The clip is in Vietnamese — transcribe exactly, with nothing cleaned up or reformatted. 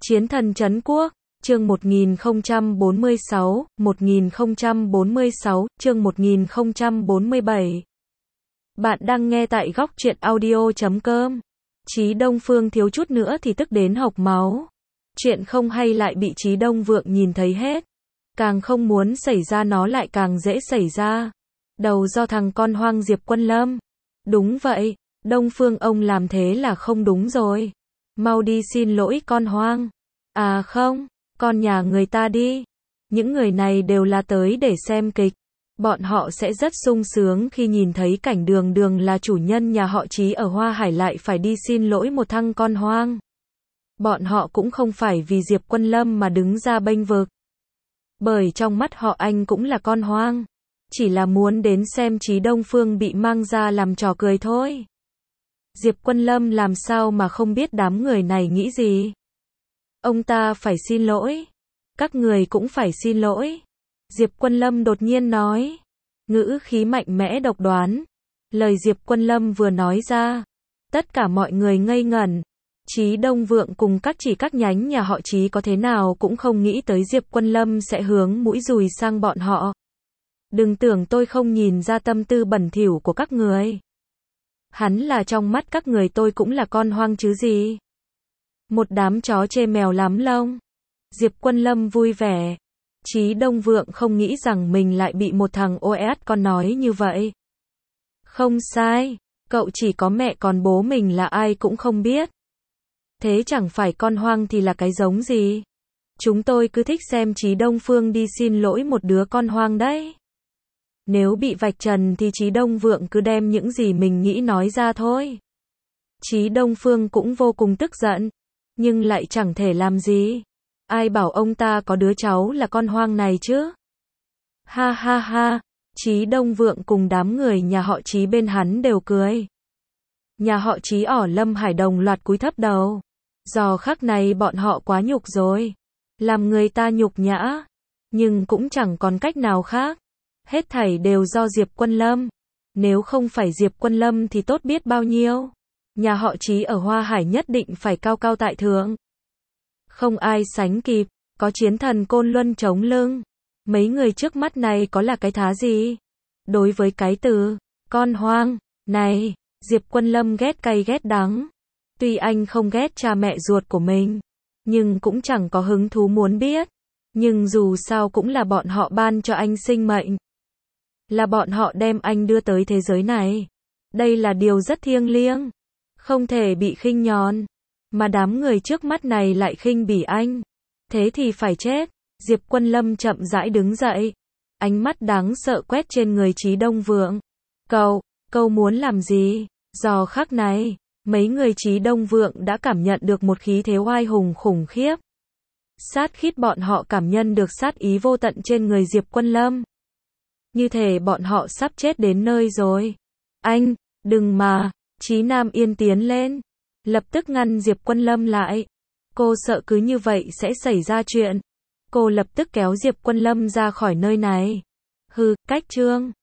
Chiến thần trấn quốc, chương một nghìn không trăm bốn mươi sáu, một nghìn không trăm bốn mươi sáu, chương một nghìn không trăm bốn mươi bảy. Bạn đang nghe tại góc truyện audio chấm com. Chí Đông Phương thiếu chút nữa thì tức đến hộc máu. Chuyện không hay lại bị Chí Đông Vượng nhìn thấy hết. Càng không muốn xảy ra nó lại càng dễ xảy ra. Đầu do thằng con hoang Diệp Quân Lâm. Đúng vậy, Đông Phương ông làm thế là không đúng rồi. Mau đi xin lỗi con hoang. À không, con nhà người ta đi. Những người này đều là tới để xem kịch. Bọn họ sẽ rất sung sướng khi nhìn thấy cảnh Đường Đường là chủ nhân nhà họ Chí ở Hoa Hải lại phải đi xin lỗi một thằng con hoang. Bọn họ cũng không phải vì Diệp Quân Lâm mà đứng ra bênh vực. Bởi trong mắt họ anh cũng là con hoang. Chỉ là muốn đến xem Chí Đông Phương bị mang ra làm trò cười thôi. Diệp Quân Lâm làm sao mà không biết đám người này nghĩ gì. Ông ta phải xin lỗi. Các người cũng phải xin lỗi. Diệp Quân Lâm đột nhiên nói. Ngữ khí mạnh mẽ độc đoán. Lời Diệp Quân Lâm vừa nói ra. Tất cả mọi người ngây ngẩn. Chí Đông Vượng cùng các chỉ các nhánh nhà họ Chí có thế nào cũng không nghĩ tới Diệp Quân Lâm sẽ hướng mũi dùi sang bọn họ. Đừng tưởng tôi không nhìn ra tâm tư bẩn thỉu của các người. Hắn là trong mắt các người tôi cũng là con hoang chứ gì. Một đám chó chê mèo lắm lông. Diệp Quân Lâm vui vẻ. Chí Đông Vượng không nghĩ rằng mình lại bị một thằng ô ét con nói như vậy. Không sai, cậu chỉ có mẹ còn bố mình là ai cũng không biết. Thế chẳng phải con hoang thì là cái giống gì? Chúng tôi cứ thích xem Chí Đông Phương đi xin lỗi một đứa con hoang đấy. Nếu bị vạch trần thì Chí Đông Vượng cứ đem những gì mình nghĩ nói ra thôi. Chí Đông Phương cũng vô cùng tức giận, nhưng lại chẳng thể làm gì. Ai bảo ông ta có đứa cháu là con hoang này chứ? Ha ha ha, Chí Đông Vượng cùng đám người nhà họ Chí bên hắn đều cười. Nhà họ Chí ỏ Lâm Hải đồng loạt cúi thấp đầu. Giờ khắc này bọn họ quá nhục rồi. Làm người ta nhục nhã. Nhưng cũng chẳng còn cách nào khác. Hết thảy đều do Diệp Quân Lâm. Nếu không phải Diệp Quân Lâm thì tốt biết bao nhiêu. Nhà họ Chí ở Hoa Hải nhất định phải cao cao tại thượng. Không ai sánh kịp, có chiến thần Côn Luân chống lưng. Mấy người trước mắt này có là cái thá gì? Đối với cái từ con hoang này, Diệp Quân Lâm ghét cay ghét đắng. Tuy anh không ghét cha mẹ ruột của mình, nhưng cũng chẳng có hứng thú muốn biết. Nhưng dù sao cũng là bọn họ ban cho anh sinh mệnh. Là bọn họ đem anh đưa tới thế giới này. Đây là điều rất thiêng liêng, không thể bị khinh nhờn. Mà đám người trước mắt này lại khinh bỉ anh. Thế thì phải chết. Diệp Quân Lâm chậm rãi đứng dậy. Ánh mắt đáng sợ quét trên người Chí Đông Vượng. Cậu, cậu muốn làm gì? Giờ khắc này, mấy người Chí Đông Vượng đã cảm nhận được một khí thế oai hùng khủng khiếp. Sát khít bọn họ cảm nhận được sát ý vô tận trên người Diệp Quân Lâm. Như thể bọn họ sắp chết đến nơi rồi. Anh, đừng mà, Chí Nam Yên tiến lên. Lập tức ngăn Diệp Quân Lâm lại. Cô sợ cứ như vậy sẽ xảy ra chuyện. Cô lập tức kéo Diệp Quân Lâm ra khỏi nơi này. Hừ, cách trương.